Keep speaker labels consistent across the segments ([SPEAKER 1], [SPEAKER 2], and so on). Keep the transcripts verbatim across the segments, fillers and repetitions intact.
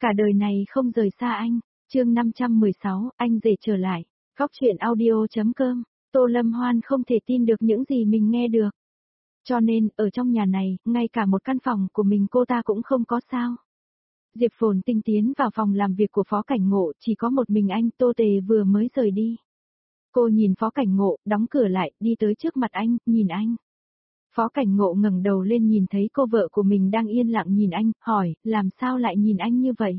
[SPEAKER 1] Cả đời này không rời xa anh. Chương năm trăm mười sáu, anh rể trở lại. Góc truyện audio.com. Tô Lâm Hoan không thể tin được những gì mình nghe được. Cho nên, ở trong nhà này, ngay cả một căn phòng của mình cô ta cũng không có sao. Diệp Phồn Tinh tiến vào phòng làm việc của Phó Cảnh Ngộ, chỉ có một mình anh, Tô Tề vừa mới rời đi. Cô nhìn Phó Cảnh Ngộ, đóng cửa lại, đi tới trước mặt anh, nhìn anh. Phó Cảnh Ngộ ngẩng đầu lên nhìn thấy cô vợ của mình đang yên lặng nhìn anh, hỏi, làm sao lại nhìn anh như vậy?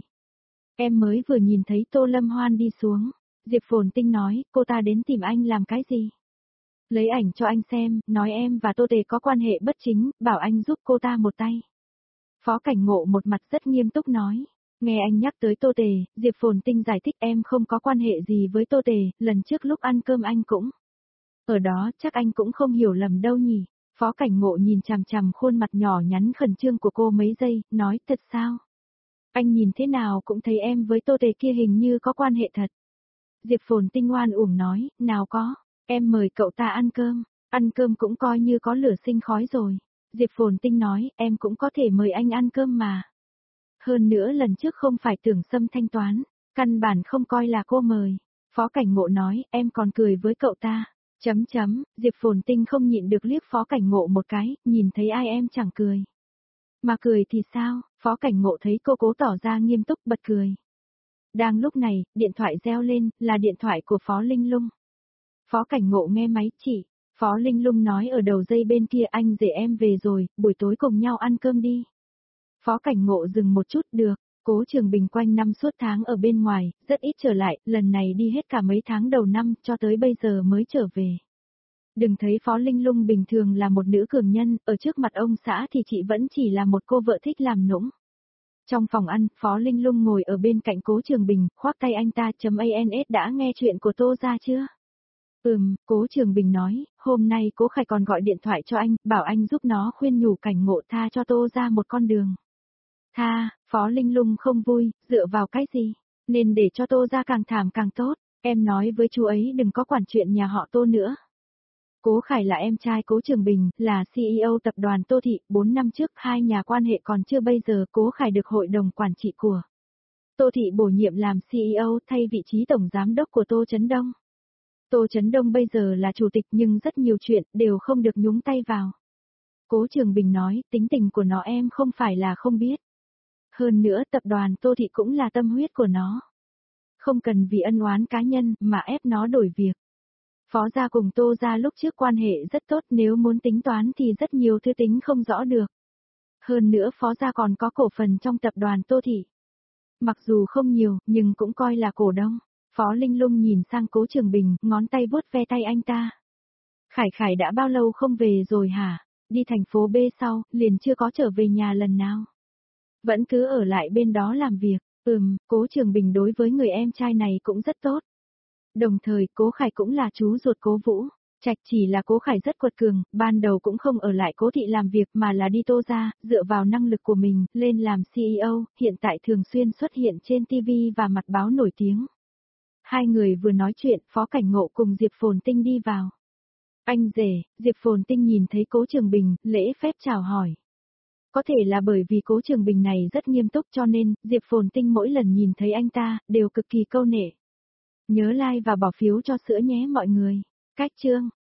[SPEAKER 1] Em mới vừa nhìn thấy Tô Lâm Hoan đi xuống. Diệp Phồn Tinh nói, cô ta đến tìm anh làm cái gì? Lấy ảnh cho anh xem, nói em và Tô Tề có quan hệ bất chính, bảo anh giúp cô ta một tay. Phó Cảnh Ngộ một mặt rất nghiêm túc nói. Nghe anh nhắc tới Tô Tề, Diệp Phồn Tinh giải thích em không có quan hệ gì với Tô Tề, lần trước lúc ăn cơm anh cũng. Ở đó chắc anh cũng không hiểu lầm đâu nhỉ. Phó Cảnh Ngộ nhìn chằm chằm khuôn mặt nhỏ nhắn khẩn trương của cô mấy giây, nói thật sao? Anh nhìn thế nào cũng thấy em với Tô Tề kia hình như có quan hệ thật. Diệp Phồn Tinh ngoan uổng nói, nào có, em mời cậu ta ăn cơm, ăn cơm cũng coi như có lửa sinh khói rồi. Diệp Phồn Tinh nói, em cũng có thể mời anh ăn cơm mà. Hơn nữa lần trước không phải Tưởng Sâm thanh toán, căn bản không coi là cô mời. Phó Cảnh Ngộ nói, em còn cười với cậu ta. Chấm chấm, Diệp Phồn Tinh không nhịn được liếc Phó Cảnh Ngộ một cái, nhìn thấy ai em chẳng cười. Mà cười thì sao, Phó Cảnh Ngộ thấy cô cố tỏ ra nghiêm túc bật cười. Đang lúc này, điện thoại reo lên, là điện thoại của Phó Linh Lung. Phó Cảnh Ngộ nghe máy chỉ, Phó Linh Lung nói ở đầu dây bên kia anh rể em về rồi, buổi tối cùng nhau ăn cơm đi. Phó Cảnh Ngộ dừng một chút được, Cố Trường Bình quanh năm suốt tháng ở bên ngoài, rất ít trở lại, lần này đi hết cả mấy tháng đầu năm cho tới bây giờ mới trở về. Đừng thấy Phó Linh Lung bình thường là một nữ cường nhân, ở trước mặt ông xã thì chị vẫn chỉ là một cô vợ thích làm nũng. Trong phòng ăn, Phó Linh Lung ngồi ở bên cạnh Cố Trường Bình, khoác tay anh ta chấm ans đã nghe chuyện của Tô ra chưa? Ừm, Cố Trường Bình nói, hôm nay Cố Khải còn gọi điện thoại cho anh, bảo anh giúp nó khuyên nhủ Cảnh Ngộ tha cho Tô ra một con đường. Tha, Phó Linh Lung không vui, dựa vào cái gì? Nên để cho Tô ra càng thảm càng tốt, em nói với chú ấy đừng có quản chuyện nhà họ Tô nữa. Cố Khải là em trai Cố Trường Bình, là xê e ô tập đoàn Tô Thị, bốn năm trước hai nhà quan hệ còn chưa bây giờ Cố Khải được hội đồng quản trị của Tô Thị bổ nhiệm làm xê e ô thay vị trí tổng giám đốc của Tô Chấn Đông. Tô Chấn Đông bây giờ là chủ tịch nhưng rất nhiều chuyện đều không được nhúng tay vào. Cố Trường Bình nói, tính tình của nó em không phải là không biết. Hơn nữa tập đoàn Tô Thị cũng là tâm huyết của nó. Không cần vì ân oán cá nhân mà ép nó đổi việc. Phó gia cùng Tô gia lúc trước quan hệ rất tốt, nếu muốn tính toán thì rất nhiều thứ tính không rõ được. Hơn nữa Phó gia còn có cổ phần trong tập đoàn Tô Thị. Mặc dù không nhiều, nhưng cũng coi là cổ đông. Phó Linh Lung nhìn sang Cố Trường Bình, ngón tay vuốt ve tay anh ta. Khải Khải đã bao lâu không về rồi hả? Đi thành phố B sau, liền chưa có trở về nhà lần nào. Vẫn cứ ở lại bên đó làm việc. Ừm, Cố Trường Bình đối với người em trai này cũng rất tốt. Đồng thời, Cố Khải cũng là chú ruột Cố Vũ. Trạch chỉ là Cố Khải rất quật cường, ban đầu cũng không ở lại Cố Thị làm việc mà là đi Tô ra, dựa vào năng lực của mình, lên làm xê e ô, hiện tại thường xuyên xuất hiện trên ti vi và mặt báo nổi tiếng. Hai người vừa nói chuyện, Phó Cảnh Ngộ cùng Diệp Phồn Tinh đi vào. Anh rể, Diệp Phồn Tinh nhìn thấy Cố Trường Bình, lễ phép chào hỏi. Có thể là bởi vì Cố Trường Bình này rất nghiêm túc cho nên, Diệp Phồn Tinh mỗi lần nhìn thấy anh ta, đều cực kỳ câu nể. Nhớ like và bỏ phiếu cho sữa nhé mọi người. Cách chương.